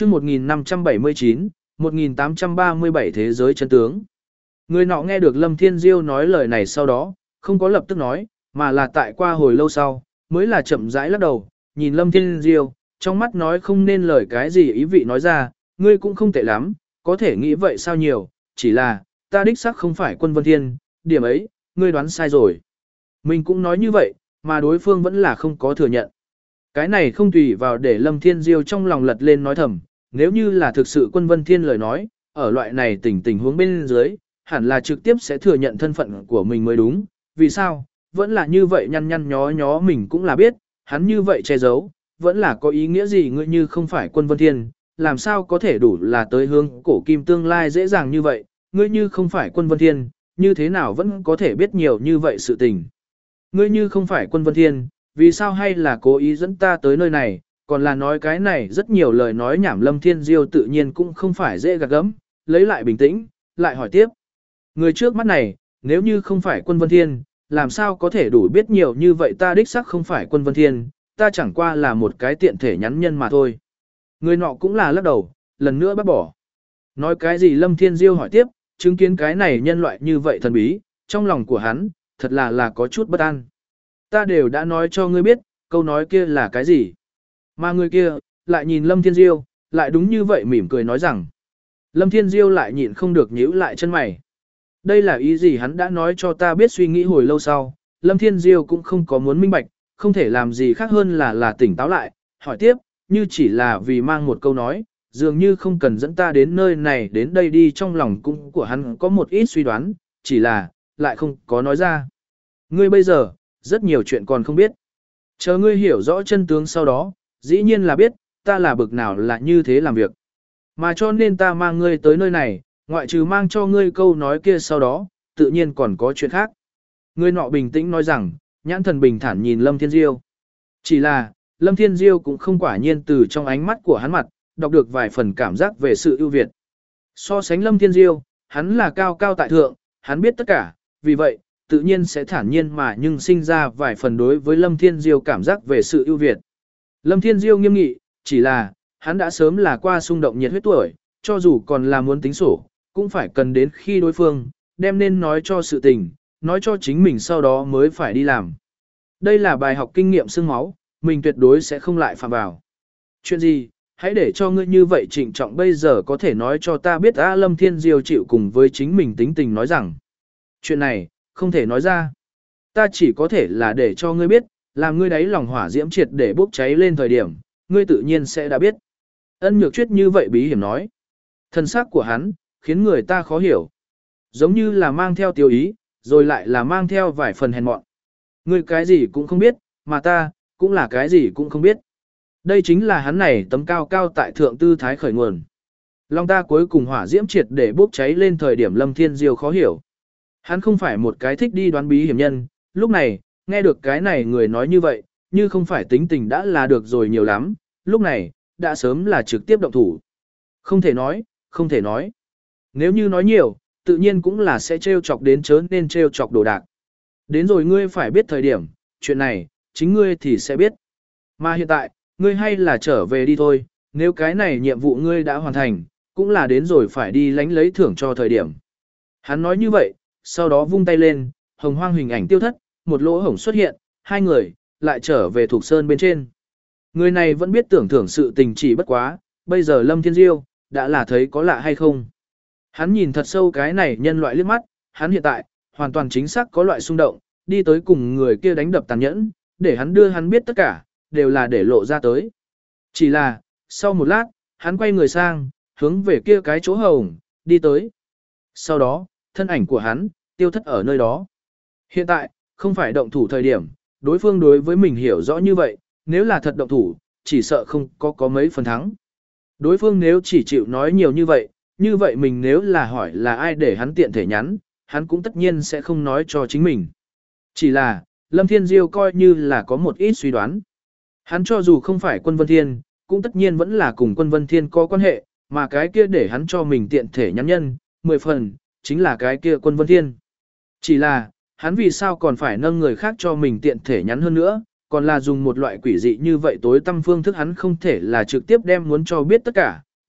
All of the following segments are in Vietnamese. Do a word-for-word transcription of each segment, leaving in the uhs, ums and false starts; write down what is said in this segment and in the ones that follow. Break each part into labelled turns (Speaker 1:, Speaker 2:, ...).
Speaker 1: chương một nghìn năm trăm bảy mươi chín, một nghìn tám trăm ba mươi bảy thế giới chân tướng. Người nọ nghe được Lâm Thiên Diêu nói lời này sau đó, không có lập tức nói, mà là tại qua hồi lâu sau, mới là chậm rãi lắc đầu, nhìn Lâm Thiên Diêu, trong mắt nói không nên lời cái gì ý vị nói ra, ngươi cũng không tệ lắm, có thể nghĩ vậy sao nhiều, chỉ là, ta đích xác không phải Quân Vân Thiên, điểm ấy, ngươi đoán sai rồi. Mình cũng nói như vậy, mà đối phương vẫn là không có thừa nhận. Cái này không tùy vào để Lâm Thiên Diêu trong lòng lật lên nói thầm, nếu như là thực sự Quân Vân Thiên lời nói, ở loại này tình tình huống bên dưới, hẳn là trực tiếp sẽ thừa nhận thân phận của mình mới đúng, vì sao, vẫn là như vậy nhăn nhăn nhó nhó mình cũng là biết, hắn như vậy che giấu, vẫn là có ý nghĩa gì ngươi như không phải Quân Vân Thiên, làm sao có thể đủ là tới hướng cổ kim tương lai dễ dàng như vậy, ngươi như không phải Quân Vân Thiên, như thế nào vẫn có thể biết nhiều như vậy sự tình. Ngươi như không phải Quân Vân Thiên, vì sao hay là cố ý dẫn ta tới nơi này, còn là nói cái này rất nhiều lời nói nhảm. Lâm Thiên Diêu tự nhiên cũng không phải dễ gạt gẫm, lấy lại bình tĩnh, lại hỏi tiếp. Người trước mắt này, nếu như không phải Quân Vân Thiên, làm sao có thể đủ biết nhiều như vậy, ta đích xác không phải Quân Vân Thiên, ta chẳng qua là một cái tiện thể nhắn nhân mà thôi. Người nọ cũng là lắc đầu, lần nữa bác bỏ. Nói cái gì Lâm Thiên Diêu hỏi tiếp, chứng kiến cái này nhân loại như vậy thần bí, trong lòng của hắn, thật là là có chút bất an. Ta đều đã nói cho ngươi biết, câu nói kia là cái gì. Mà người kia, lại nhìn Lâm Thiên Diêu, lại đúng như vậy mỉm cười nói rằng. Lâm Thiên Diêu lại nhịn không được nhíu lại chân mày. Đây là ý gì hắn đã nói cho ta biết, suy nghĩ hồi lâu sau, Lâm Thiên Diêu cũng không có muốn minh bạch, không thể làm gì khác hơn là là tỉnh táo lại, hỏi tiếp, như chỉ là vì mang một câu nói, dường như không cần dẫn ta đến nơi này đến đây đi. Trong lòng cũng của hắn có một ít suy đoán, chỉ là, lại không có nói ra. Ngươi bây giờ, rất nhiều chuyện còn không biết. Chờ ngươi hiểu rõ chân tướng sau đó, dĩ nhiên là biết, ta là bực nào là như thế làm việc. Mà cho nên ta mang ngươi tới nơi này, ngoại trừ mang cho ngươi câu nói kia sau đó, tự nhiên còn có chuyện khác. Người nọ bình tĩnh nói rằng, nhãn thần bình thản nhìn Lâm Thiên Diêu. Chỉ là, Lâm Thiên Diêu cũng không quả nhiên từ trong ánh mắt của hắn mặt, đọc được vài phần cảm giác về sự ưu việt. So sánh Lâm Thiên Diêu, hắn là cao cao tại thượng, hắn biết tất cả, vì vậy, tự nhiên sẽ thản nhiên mà nhưng sinh ra vài phần đối với Lâm Thiên Diêu cảm giác về sự ưu việt. Lâm Thiên Diêu nghiêm nghị, chỉ là, hắn đã sớm là qua xung động nhiệt huyết tuổi, cho dù còn là muốn tính sổ, cũng phải cần đến khi đối phương, đem nên nói cho sự tình, nói cho chính mình sau đó mới phải đi làm. Đây là bài học kinh nghiệm xương máu, mình tuyệt đối sẽ không lại phạm vào. Chuyện gì, hãy để cho ngươi như vậy trịnh trọng bây giờ có thể nói cho ta biết. A Lâm Thiên Diêu chịu cùng với chính mình tính tình nói rằng, chuyện này, không thể nói ra. Ta chỉ có thể là để cho ngươi biết, làm ngươi đáy lòng hỏa diễm triệt để bốc cháy lên thời điểm, ngươi tự nhiên sẽ đã biết. Ân Nhược Chuyết như vậy bí hiểm nói. Thân xác của hắn, khiến người ta khó hiểu. Giống như là mang theo tiêu ý, rồi lại là mang theo vài phần hèn mọn. Ngươi cái gì cũng không biết, mà ta, cũng là cái gì cũng không biết. Đây chính là hắn này tấm cao cao tại thượng tư thái khởi nguồn. Long ta cuối cùng hỏa diễm triệt để bốc cháy lên thời điểm Lâm Thiên Diêu khó hiểu. Hắn không phải một cái thích đi đoán bí hiểm nhân, lúc này, nghe được cái này người nói như vậy, như không phải tính tình đã là được rồi nhiều lắm, lúc này, đã sớm là trực tiếp động thủ. Không thể nói, không thể nói. Nếu như nói nhiều, tự nhiên cũng là sẽ trêu chọc đến chớ nên trêu chọc đồ đạc. Đến rồi ngươi phải biết thời điểm, chuyện này, chính ngươi thì sẽ biết. Mà hiện tại, ngươi hay là trở về đi thôi, nếu cái này nhiệm vụ ngươi đã hoàn thành, cũng là đến rồi phải đi lánh lấy thưởng cho thời điểm. Hắn nói như vậy, sau đó vung tay lên, hồng hoang hình ảnh tiêu thất, một lỗ hổng xuất hiện, hai người, lại trở về Thục Sơn bên trên. Người này vẫn biết tưởng thưởng sự tình chỉ bất quá, bây giờ Lâm Thiên Diêu, đã là thấy có lạ hay không. Hắn nhìn thật sâu cái này nhân loại liếc mắt, hắn hiện tại, hoàn toàn chính xác có loại xung động, đi tới cùng người kia đánh đập tàn nhẫn, để hắn đưa hắn biết tất cả, đều là để lộ ra tới. Chỉ là, sau một lát, hắn quay người sang, hướng về kia cái chỗ hồng, đi tới. Sau đó, thân ảnh của hắn, tiêu thất ở nơi đó. Hiện tại, không phải động thủ thời điểm, đối phương đối với mình hiểu rõ như vậy, nếu là thật động thủ, chỉ sợ không có có mấy phần thắng. Đối phương nếu chỉ chịu nói nhiều như vậy, như vậy mình nếu là hỏi là ai để hắn tiện thể nhắn, hắn cũng tất nhiên sẽ không nói cho chính mình. Chỉ là, Lâm Thiên Diêu coi như là có một ít suy đoán. Hắn cho dù không phải Quân Vân Thiên, cũng tất nhiên vẫn là cùng Quân Vân Thiên có quan hệ, mà cái kia để hắn cho mình tiện thể nhắn nhân, mười phần, chính là cái kia Quân Vân Thiên. Chỉ là, hắn vì sao còn phải nâng người khác cho mình tiện thể nhắn hơn nữa, còn là dùng một loại quỷ dị như vậy tối tâm phương thức, hắn không thể là trực tiếp đem muốn cho biết tất cả,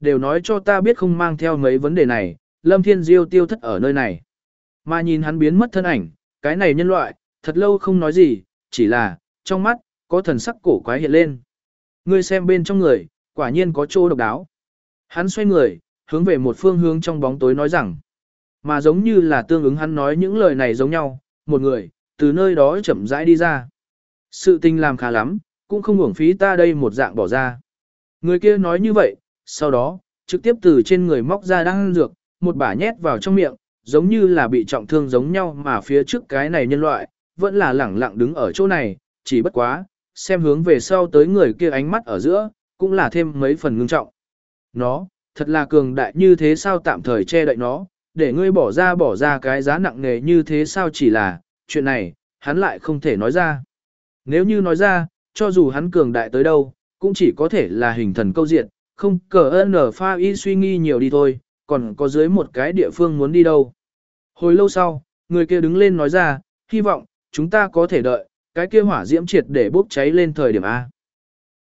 Speaker 1: đều nói cho ta biết không mang theo mấy vấn đề này, Lâm Thiên Diêu tiêu thất ở nơi này. Mà nhìn hắn biến mất thân ảnh, cái này nhân loại, thật lâu không nói gì, chỉ là, trong mắt, có thần sắc cổ quái hiện lên. Ngươi xem bên trong người, quả nhiên có chỗ độc đáo. Hắn xoay người, hướng về một phương hướng trong bóng tối nói rằng, mà giống như là tương ứng hắn nói những lời này giống nhau, một người, từ nơi đó chậm rãi đi ra. Sự tình làm khá lắm, cũng không uổng phí ta đây một dạng bỏ ra. Người kia nói như vậy, sau đó, trực tiếp từ trên người móc ra đan dược, một bả nhét vào trong miệng, giống như là bị trọng thương giống nhau mà phía trước cái này nhân loại, vẫn là lẳng lặng đứng ở chỗ này, chỉ bất quá, xem hướng về sau tới người kia ánh mắt ở giữa, cũng là thêm mấy phần ngưng trọng. Nó, thật là cường đại như thế sao tạm thời che đậy nó, để ngươi bỏ ra bỏ ra cái giá nặng nề như thế sao chỉ là, chuyện này, hắn lại không thể nói ra. Nếu như nói ra, cho dù hắn cường đại tới đâu, cũng chỉ có thể là hình thần câu diện, không cờ ơn ở pha y suy nghi nhiều đi thôi, còn có dưới một cái địa phương muốn đi đâu. Hồi lâu sau, người kia đứng lên nói ra, hy vọng, chúng ta có thể đợi, cái kia hỏa diễm triệt để bốc cháy lên thời điểm A.